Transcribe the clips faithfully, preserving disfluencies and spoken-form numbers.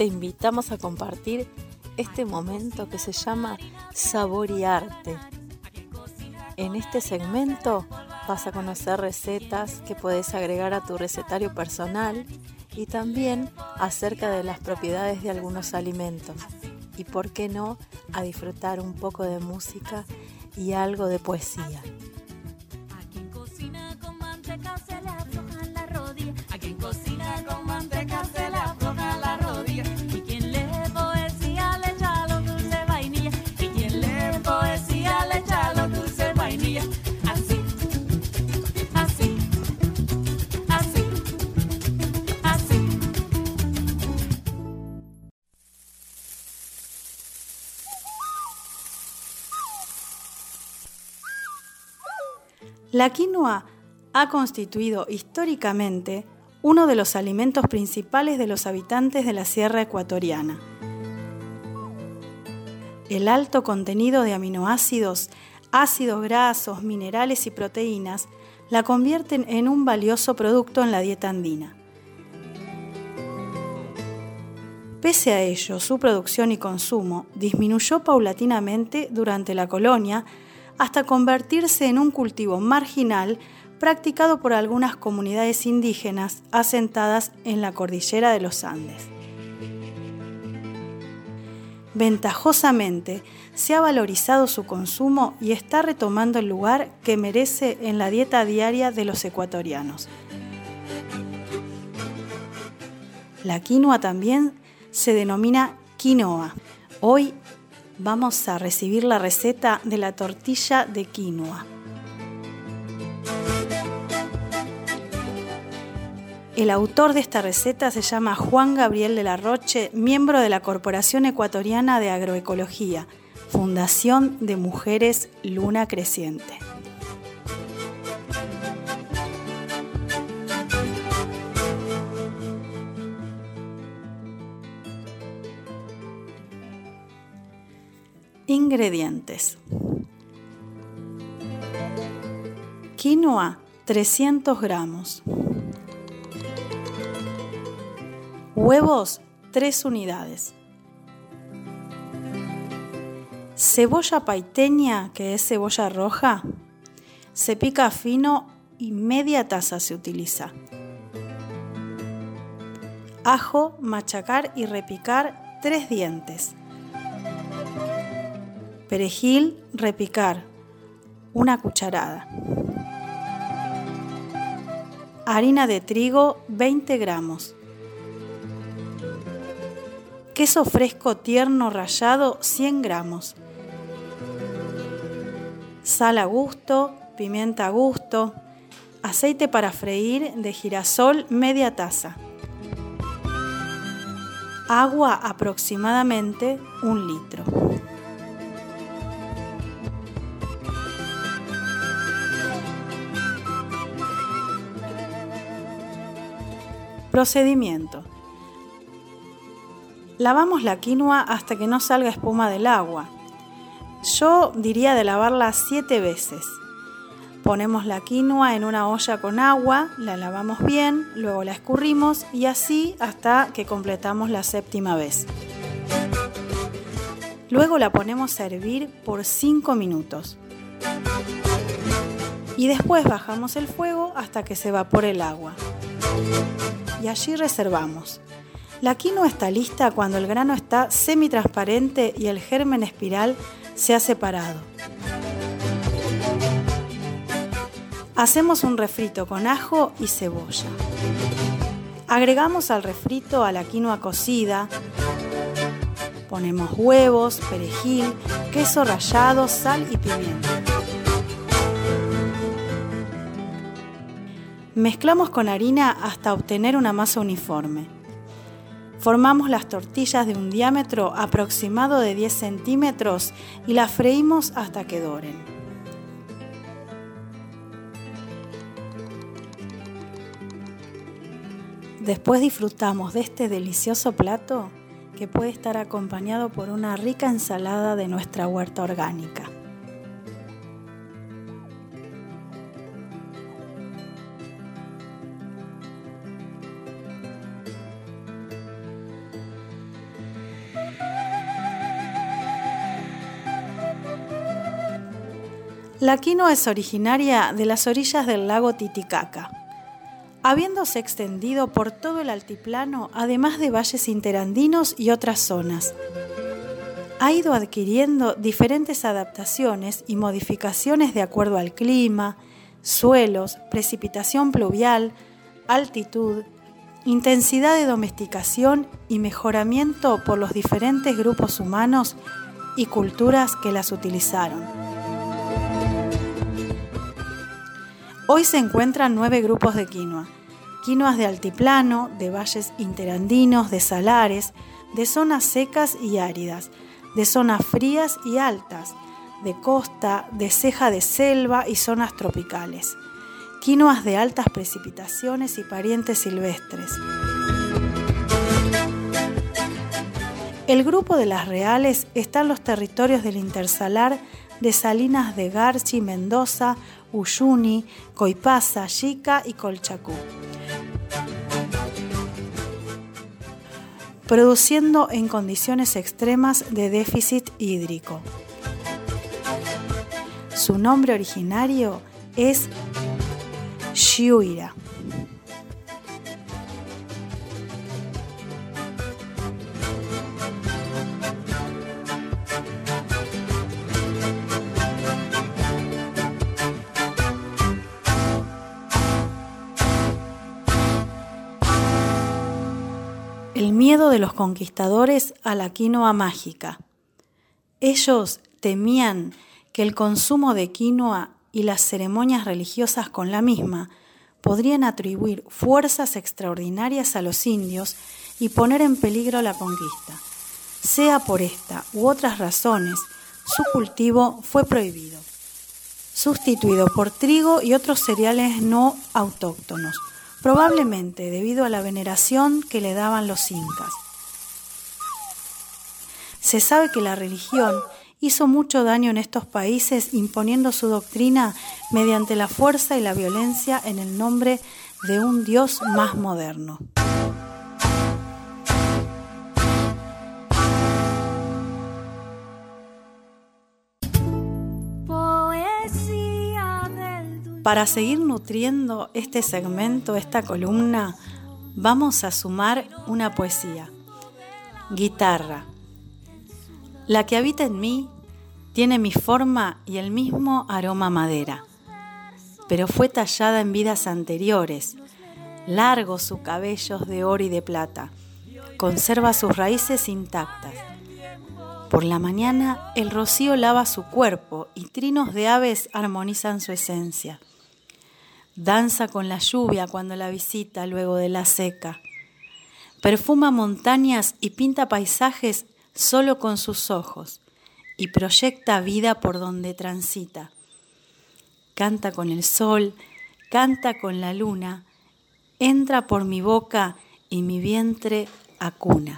te invitamos a compartir este momento que se llama Saborearte. En este segmento vas a conocer recetas que puedes agregar a tu recetario personal y también acerca de las propiedades de algunos alimentos. Y por qué no, a disfrutar un poco de música y algo de poesía. A quien cocina con manteca se le aflojan las rodillas. A quien cocina con manteca se le aflojan las rodillas. Y quien lee poesía le echa los dulces vainilla. Y quien lee poesía le echa los dulces vainilla. Así, así, así, así. La quinoa ha constituido históricamente uno de los alimentos principales de los habitantes de la sierra ecuatoriana. El alto contenido de aminoácidos, ácidos grasos, minerales y proteínas la convierten en un valioso producto en la dieta andina. Pese a ello, su producción y consumo disminuyó paulatinamente durante la colonia hasta convertirse en un cultivo marginal practicado por algunas comunidades indígenas asentadas en la cordillera de los Andes. Ventajosamente, se ha valorizado su consumo y está retomando el lugar que merece en la dieta diaria de los ecuatorianos. La quinoa también se denomina quinoa. Hoy vamos a recibir la receta de la tortilla de quinoa. El autor de esta receta se llama Juan Gabriel de la Roche, miembro de la Corporación Ecuatoriana de Agroecología, Fundación de Mujeres Luna Creciente. Ingredientes: quinoa trescientos gramos, huevos tres unidades, cebolla paiteña, que es cebolla roja, se pica fino y media taza se utiliza, ajo, machacar y repicar tres dientes, perejil, repicar, una cucharada. Harina de trigo, veinte gramos. Queso fresco tierno rallado, cien gramos. Sal a gusto, pimienta a gusto. Aceite para freír de girasol, media taza. Agua aproximadamente un litro. Procedimiento: lavamos la quinoa hasta que no salga espuma del agua. Yo diría de lavarla siete veces. Ponemos la quinoa en una olla con agua, la lavamos bien, luego la escurrimos y así hasta que completamos la séptima vez. Luego la ponemos a hervir por cinco minutos. Y después bajamos el fuego hasta que se evapore el agua. Y allí reservamos. La quinoa está lista cuando el grano está semitransparente y el germen espiral se ha separado. Hacemos un refrito con ajo y cebolla. Agregamos al refrito a la quinoa cocida. Ponemos huevos, perejil, queso rallado, sal y pimienta. Mezclamos con harina hasta obtener una masa uniforme. Formamos las tortillas de un diámetro aproximado de diez centímetros y las freímos hasta que doren. Después disfrutamos de este delicioso plato que puede estar acompañado por una rica ensalada de nuestra huerta orgánica. La quinoa es originaria de las orillas del lago Titicaca, habiéndose extendido por todo el altiplano, además de valles interandinos y otras zonas. Ha ido adquiriendo diferentes adaptaciones y modificaciones de acuerdo al clima, suelos, precipitación pluvial, altitud, intensidad de domesticación y mejoramiento por los diferentes grupos humanos y culturas que las utilizaron. Hoy se encuentran nueve grupos de quinoa. Quinoas de altiplano, de valles interandinos, de salares, de zonas secas y áridas, de zonas frías y altas, de costa, de ceja de selva y zonas tropicales. Quinoas de altas precipitaciones y parientes silvestres. El grupo de las reales está en los territorios del intersalar de Salinas de Garchi, Mendoza, Uyuni, Coipasa, Yica y Colchacú, produciendo en condiciones extremas de déficit hídrico. Su nombre originario es Xiuira. El miedo de los conquistadores a la quinoa mágica. Ellos temían que el consumo de quinoa y las ceremonias religiosas con la misma podrían atribuir fuerzas extraordinarias a los indios y poner en peligro la conquista. Sea por esta u otras razones, su cultivo fue prohibido, sustituido por trigo y otros cereales no autóctonos, probablemente debido a la veneración que le daban los incas. Se sabe que la religión hizo mucho daño en estos países imponiendo su doctrina mediante la fuerza y la violencia en el nombre de un Dios más moderno. Para seguir nutriendo este segmento, esta columna, vamos a sumar una poesía. Guitarra. La que habita en mí tiene mi forma y el mismo aroma a madera, pero fue tallada en vidas anteriores. Largos sus cabellos de oro y de plata, conserva sus raíces intactas. Por la mañana el rocío lava su cuerpo y trinos de aves armonizan su esencia. Danza con la lluvia cuando la visita luego de la seca. Perfuma montañas y pinta paisajes solo con sus ojos y proyecta vida por donde transita. Canta con el sol, canta con la luna, entra por mi boca y mi vientre acuna.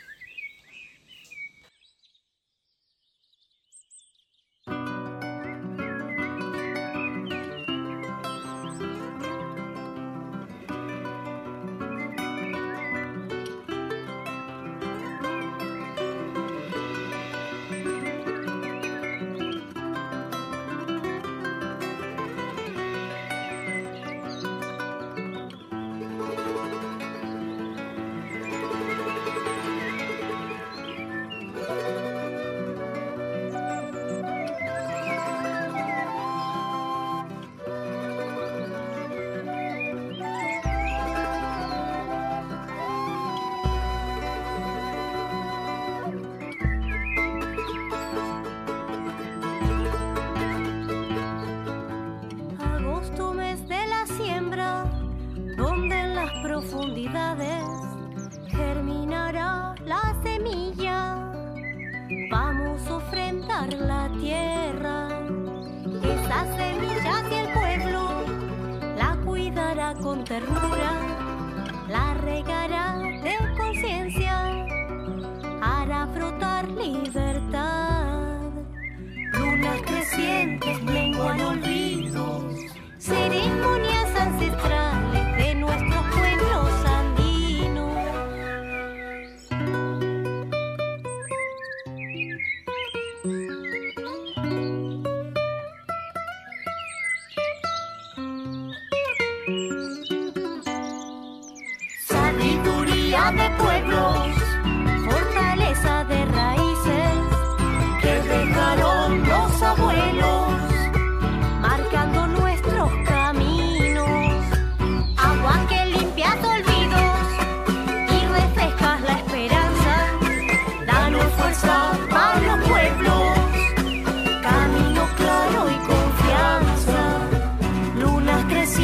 Profundidades germinará la semilla. Vamos a ofrendar la tierra. Esa semilla que el pueblo la cuidará con ternura, la regará de conciencia, hará brotar libertad. Lunas crecientes menguan olvidos, ceremonias ancestrales de nuestros pueblos andinos.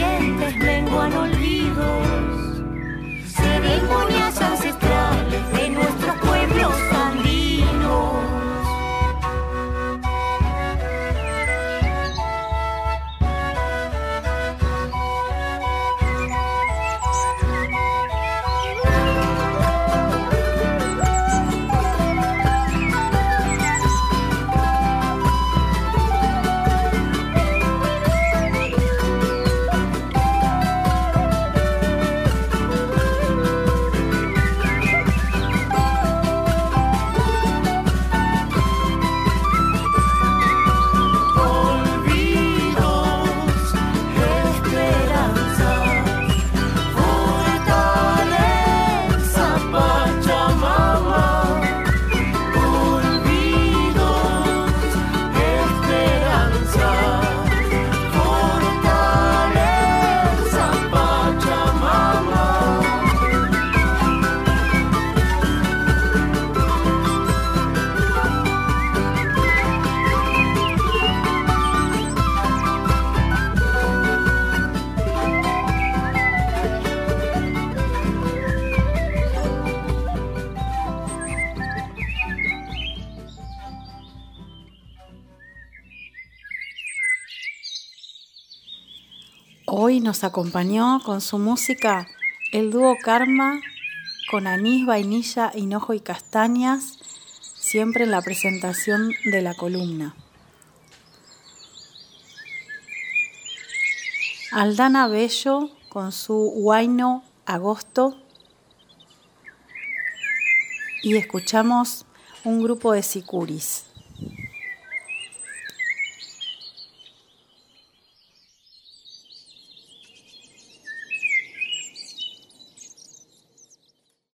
dientes menguan olvidos, ceremonias ancestrales de nuestros pueblos andinos. Hoy nos acompañó con su música el dúo Karma con anís, vainilla, hinojo y castañas, siempre en la presentación de la columna. Aldana Bello con su Huayno Agosto. Y escuchamos un grupo de sicuris.